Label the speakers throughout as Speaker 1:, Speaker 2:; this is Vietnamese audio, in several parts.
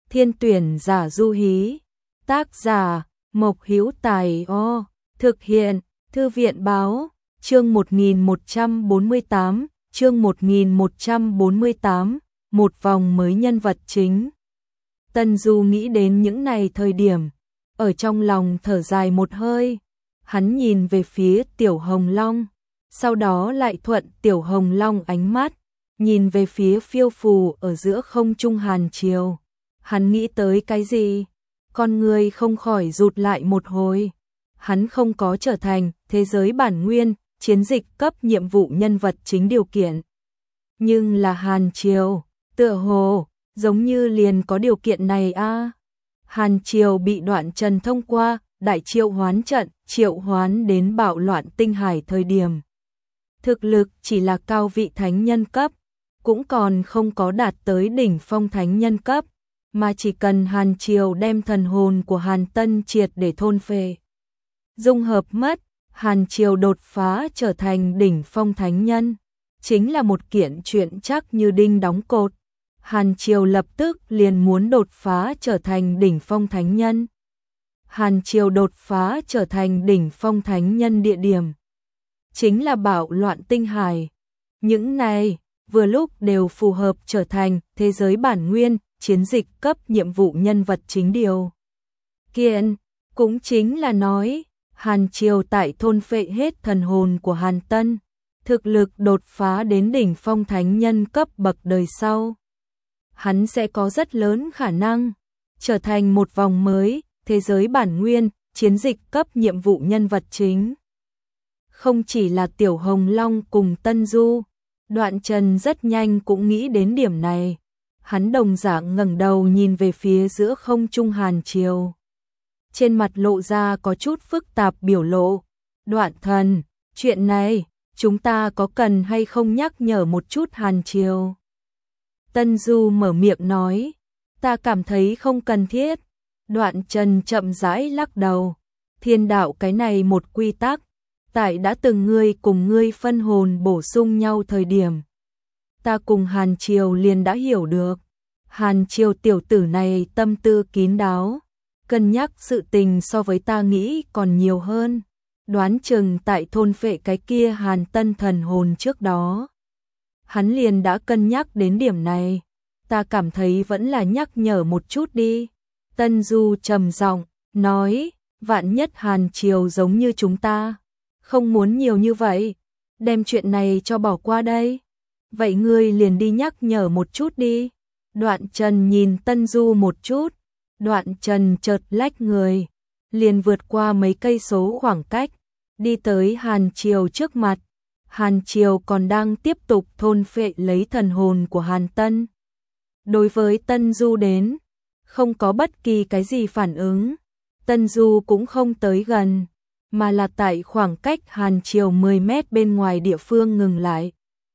Speaker 1: Thiên tuyển giả Du Hí. Tác giả Mộc Hữu Tài. Thực hiện Thư viện báo. Chương 1148, chương 1148, một vòng mới nhân vật chính. Tân Du nghĩ đến những này thời điểm, ở trong lòng thở dài một hơi. Hắn nhìn về phía Tiểu Hồng Long, sau đó lại thuận Tiểu Hồng Long ánh mắt, nhìn về phía phiêu phù ở giữa không trung Hàn Triều. Hắn nghĩ tới cái gì? Con người không khỏi rụt lại một hồi. Hắn không có trở thành thế giới bản nguyên, chiến dịch cấp nhiệm vụ nhân vật chính điều kiện. Nhưng là Hàn Triều, tựa hồ, giống như liền có điều kiện này a. Hàn Triều bị Đoạn Trần thông qua đại triệu hoán trận, triệu hoán đến bạo loạn tinh hải thời điểm. Thực lực chỉ là cao vị thánh nhân cấp, cũng còn không có đạt tới đỉnh phong thánh nhân cấp, mà chỉ cần Hàn Triều đem thần hồn của Hàn Tân triệt để thôn phệ, dung hợp mất, Hàn Triều đột phá trở thành đỉnh phong thánh nhân, chính là một kiện chuyện chắc như đinh đóng cột. Hàn Triều lập tức liền muốn đột phá trở thành đỉnh phong thánh nhân. Hàn Triều đột phá trở thành đỉnh phong thánh nhân địa điểm chính là bạo loạn tinh hải. Những này vừa lúc đều phù hợp trở thành thế giới bản nguyên, chiến dịch cấp nhiệm vụ nhân vật chính điều kiện. Cũng chính là nói, Hàn Triều tại thôn phệ hết thần hồn của Hàn Tân, thực lực đột phá đến đỉnh phong thánh nhân cấp bậc đời sau. Hắn sẽ có rất lớn khả năng trở thành một vòng mới, thế giới bản nguyên, chiến dịch cấp nhiệm vụ nhân vật chính. Không chỉ là Tiểu Hồng Long cùng Tân Du, Đoạn Trần rất nhanh cũng nghĩ đến điểm này. Hắn đồng dạng ngẩng đầu nhìn về phía giữa không trung Hàn Triều. Trên mặt lộ ra có chút phức tạp biểu lộ. Đoạn thần, chuyện này, chúng ta có cần hay không nhắc nhở một chút Hàn Triều? Tân Du mở miệng nói, ta cảm thấy không cần thiết. Đoạn Trần chậm rãi lắc đầu. Thiên đạo cái này một quy tắc, tại đã từng ngươi cùng ngươi phân hồn bổ sung nhau thời điểm, ta cùng Hàn Triều liền đã hiểu được. Hàn Triều tiểu tử này tâm tư kín đáo, cân nhắc sự tình so với ta nghĩ còn nhiều hơn. Đoán chừng tại thôn phệ cái kia Hàn Tân thần hồn trước đó, hắn liền đã cân nhắc đến điểm này. Ta cảm thấy vẫn là nhắc nhở một chút đi. Tân Du trầm giọng nói, vạn nhất Hàn Triều giống như chúng ta, không muốn nhiều như vậy, đem chuyện này cho bỏ qua đây. Vậy ngươi liền đi nhắc nhở một chút đi. Đoạn Trần nhìn Tân Du một chút, Đoạn Trần chợt lách người, liền vượt qua mấy cây số khoảng cách, đi tới Hàn Triều trước mặt. Hàn Triều còn đang tiếp tục thôn phệ lấy thần hồn của Hàn Tân. Đối với Tân Du đến, không có bất kỳ cái gì phản ứng. Tân Du cũng không tới gần, mà là tại khoảng cách Hàn Triều 10 mét bên ngoài địa phương ngừng lại.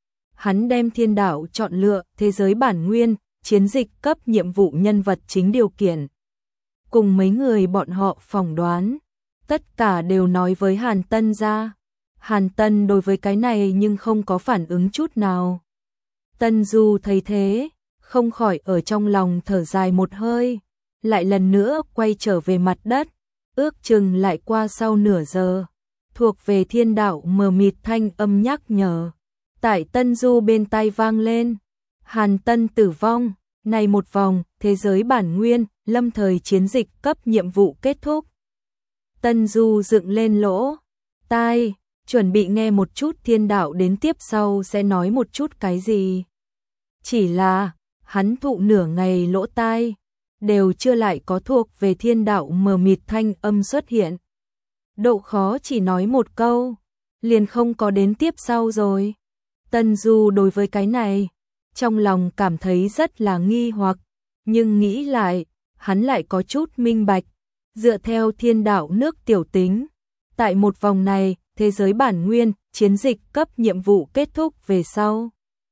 Speaker 1: Hắn đem thiên đạo chọn lựa thế giới bản nguyên, chiến dịch cấp nhiệm vụ nhân vật chính điều kiện. Cùng mấy người bọn họ phỏng đoán, tất cả đều nói với Hàn Tân ra. Hàn Tân đối với cái này nhưng không có phản ứng chút nào. Tân Du thấy thế, không khỏi ở trong lòng thở dài một hơi, lại lần nữa quay trở về mặt đất, ước chừng lại qua sau nửa giờ, thuộc về thiên đạo mờ mịt thanh âm nhắc nhở. Tại Tân Du bên tai vang lên, Hàn Tân tử vong, này một vòng, thế giới bản nguyên, lâm thời chiến dịch cấp nhiệm vụ kết thúc. Tân Du dựng lên lỗ tai, chuẩn bị nghe một chút thiên đạo đến tiếp sau sẽ nói một chút cái gì. Chỉ là, hắn thụ nửa ngày lỗ tai, đều chưa lại có thuộc về thiên đạo mờ mịt thanh âm xuất hiện. Độ khó chỉ nói một câu, liền không có đến tiếp sau rồi. Tân Du đối với cái này, trong lòng cảm thấy rất là nghi hoặc, nhưng nghĩ lại, hắn lại có chút minh bạch. Dựa theo thiên đạo nước tiểu tính, tại một vòng này, thế giới bản nguyên, chiến dịch cấp nhiệm vụ kết thúc về sau,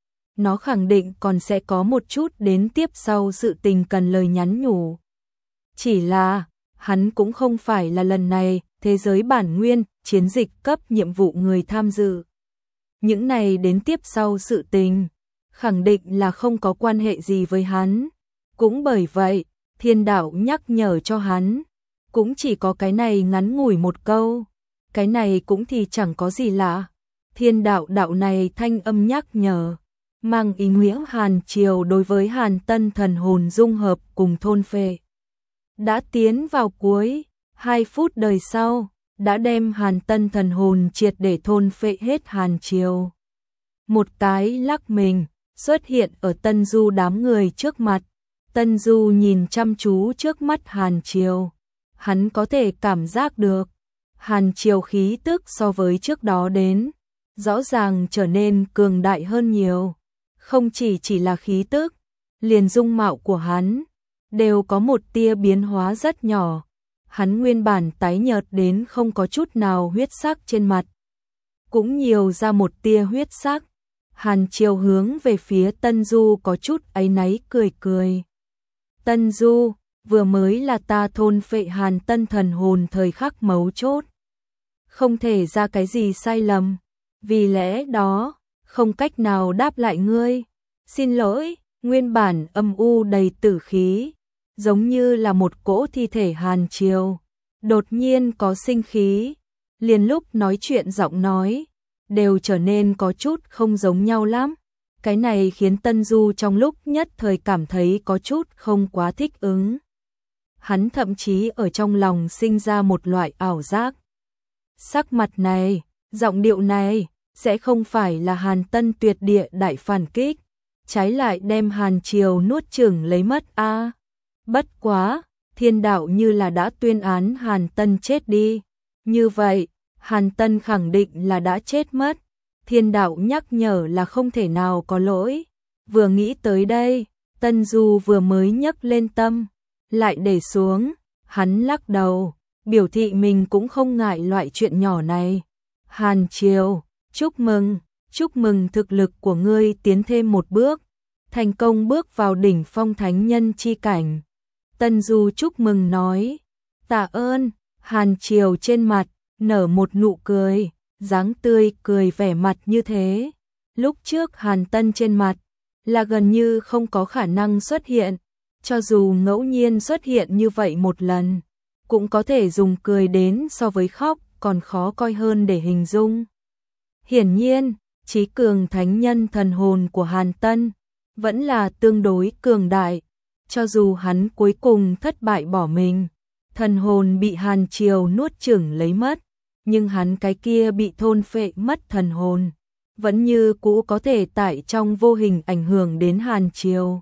Speaker 1: nó khẳng định còn sẽ có một chút đến tiếp sau sự tình cần lời nhắn nhủ. Chỉ là, hắn cũng không phải là lần này, thế giới bản nguyên, chiến dịch cấp nhiệm vụ người tham dự. Những này đến tiếp sau sự tình, khẳng định là không có quan hệ gì với hắn. Cũng bởi vậy, Thiên đạo nhắc nhở cho hắn, cũng chỉ có cái này ngắn ngủi một câu, cái này cũng thì chẳng có gì lạ. Thiên đạo đạo này thanh âm nhắc nhở, mang ý nghĩa Hàn Triều đối với Hàn Tân thần hồn dung hợp cùng thôn phệ. Đã tiến vào cuối, 2 phút đời sau, đã đem Hàn Tân thần hồn triệt để thôn phệ hết Hàn Triều. Một cái lắc mình, xuất hiện ở Tân Du đám người trước mặt. Tân Du nhìn chăm chú trước mắt Hàn Triều. Hắn có thể cảm giác được, Hàn Triều khí tức so với trước đó đến, rõ ràng trở nên cường đại hơn nhiều. Không chỉ là khí tức, liền dung mạo của hắn, đều có một tia biến hóa rất nhỏ. Hắn nguyên bản tái nhợt đến không có chút nào huyết sắc trên mặt, cũng nhiều ra một tia huyết sắc. Hàn Triều hướng về phía Tân Du có chút áy náy cười cười. Tân Du, vừa mới là ta thôn phệ Hàn Tân thần hồn thời khắc mấu chốt. Không thể ra cái gì sai lầm, vì lẽ đó, không cách nào đáp lại ngươi. Xin lỗi, nguyên bản âm u đầy tử khí, giống như là một cỗ thi thể Hàn Triều. Đột nhiên có sinh khí, liền lúc nói chuyện giọng nói, đều trở nên có chút không giống nhau lắm. Cái này khiến Tân Du trong lúc nhất thời cảm thấy có chút không quá thích ứng. Hắn thậm chí ở trong lòng sinh ra một loại ảo giác. Sắc mặt này, giọng điệu này, sẽ không phải là Hàn Tân tuyệt địa đại phản kích, trái lại đem Hàn Triều nuốt chửng lấy mất a. Bất quá, thiên đạo như là đã tuyên án Hàn Tân chết đi. Như vậy, Hàn Tân khẳng định là đã chết mất. Thiên đạo nhắc nhở là không thể nào có lỗi. Vừa nghĩ tới đây, Tân Du vừa mới nhấc lên tâm, lại để xuống, hắn lắc đầu, biểu thị mình cũng không ngại loại chuyện nhỏ này. Hàn Triều, chúc mừng thực lực của ngươi tiến thêm một bước, thành công bước vào đỉnh phong thánh nhân chi cảnh. Tân Du chúc mừng nói, tạ ơn. Hàn Triều trên mặt nở một nụ cười, dáng tươi cười vẻ mặt như thế. Lúc trước Hàn Tân trên mặt là gần như không có khả năng xuất hiện, cho dù ngẫu nhiên xuất hiện như vậy một lần, cũng có thể dùng cười đến so với khóc còn khó coi hơn để hình dung. Hiển nhiên, trí cường thánh nhân thần hồn của Hàn Tân vẫn là tương đối cường đại, cho dù hắn cuối cùng thất bại bỏ mình, thần hồn bị Hàn Triều nuốt chửng lấy mất, nhưng hắn cái kia bị thôn phệ mất thần hồn, vẫn như cũ có thể tại trong vô hình ảnh hưởng đến Hàn Triều.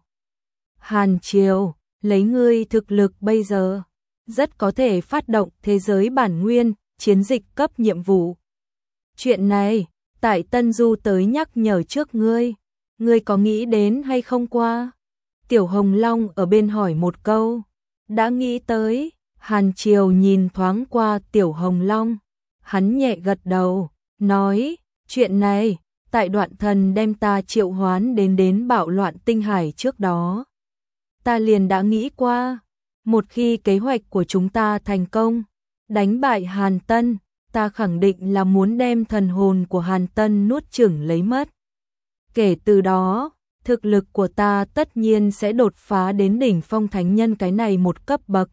Speaker 1: Hàn Triều, lấy ngươi thực lực bây giờ, rất có thể phát động thế giới bản nguyên, chiến dịch cấp nhiệm vụ. Chuyện này, tại Tân Du tới nhắc nhở trước ngươi có nghĩ đến hay không qua? Tiểu Hồng Long ở bên hỏi một câu, đã nghĩ tới. Hàn Triều nhìn thoáng qua Tiểu Hồng Long, hắn nhẹ gật đầu, nói, chuyện này, tại Đoạn Thần đem ta triệu hoán đến bạo loạn tinh hải trước đó. Ta liền đã nghĩ qua, một khi kế hoạch của chúng ta thành công, đánh bại Hàn Tân, ta khẳng định là muốn đem thần hồn của Hàn Tân nuốt chửng lấy mất. Kể từ đó, thực lực của ta tất nhiên sẽ đột phá đến đỉnh phong thánh nhân cái này một cấp bậc.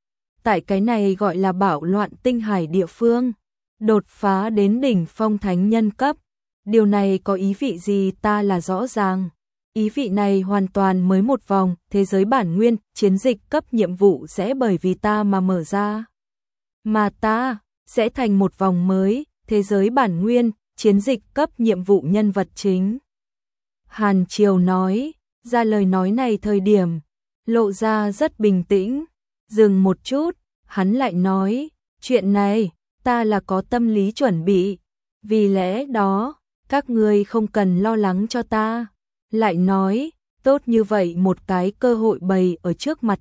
Speaker 1: Tại cái này gọi là bạo loạn tinh hải địa phương, đột phá đến đỉnh phong thánh nhân cấp. Điều này có ý vị gì ta là rõ ràng. Ý vị này hoàn toàn mới một vòng, thế giới bản nguyên, chiến dịch cấp nhiệm vụ sẽ bởi vì ta mà mở ra. Mà ta sẽ thành một vòng mới, thế giới bản nguyên, chiến dịch cấp nhiệm vụ nhân vật chính. Hàn Triều nói, ra lời nói này thời điểm, lộ ra rất bình tĩnh. Dừng một chút, hắn lại nói, chuyện này, ta là có tâm lý chuẩn bị, vì lẽ đó, các ngươi không cần lo lắng cho ta. Lại nói, tốt như vậy một cái cơ hội bày ở trước mặt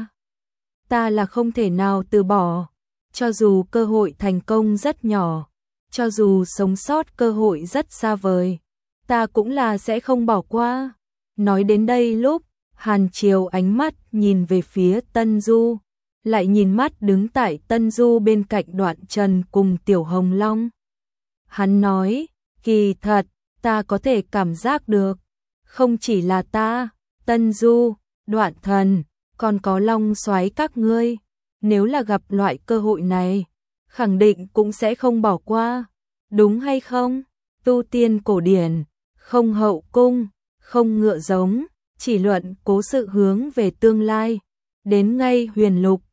Speaker 1: ta là không thể nào từ bỏ, cho dù cơ hội thành công rất nhỏ, cho dù sống sót cơ hội rất xa vời, ta cũng là sẽ không bỏ qua. Nói đến đây lúc, Hàn Triều ánh mắt nhìn về phía Tân Du, lại nhìn mắt đứng tại Tân Du bên cạnh Đoạn Trần cùng Tiểu Hồng Long. Hắn nói, kỳ thật, ta có thể cảm giác được, không chỉ là ta, Tân Du, Đoạn Thần, còn có Long Soái các ngươi, nếu là gặp loại cơ hội này, khẳng định cũng sẽ không bỏ qua, đúng hay không? Tu tiên cổ điển, không hậu cung, không ngựa giống, chỉ luận cố sự hướng về tương lai. Đến ngay huyền lục,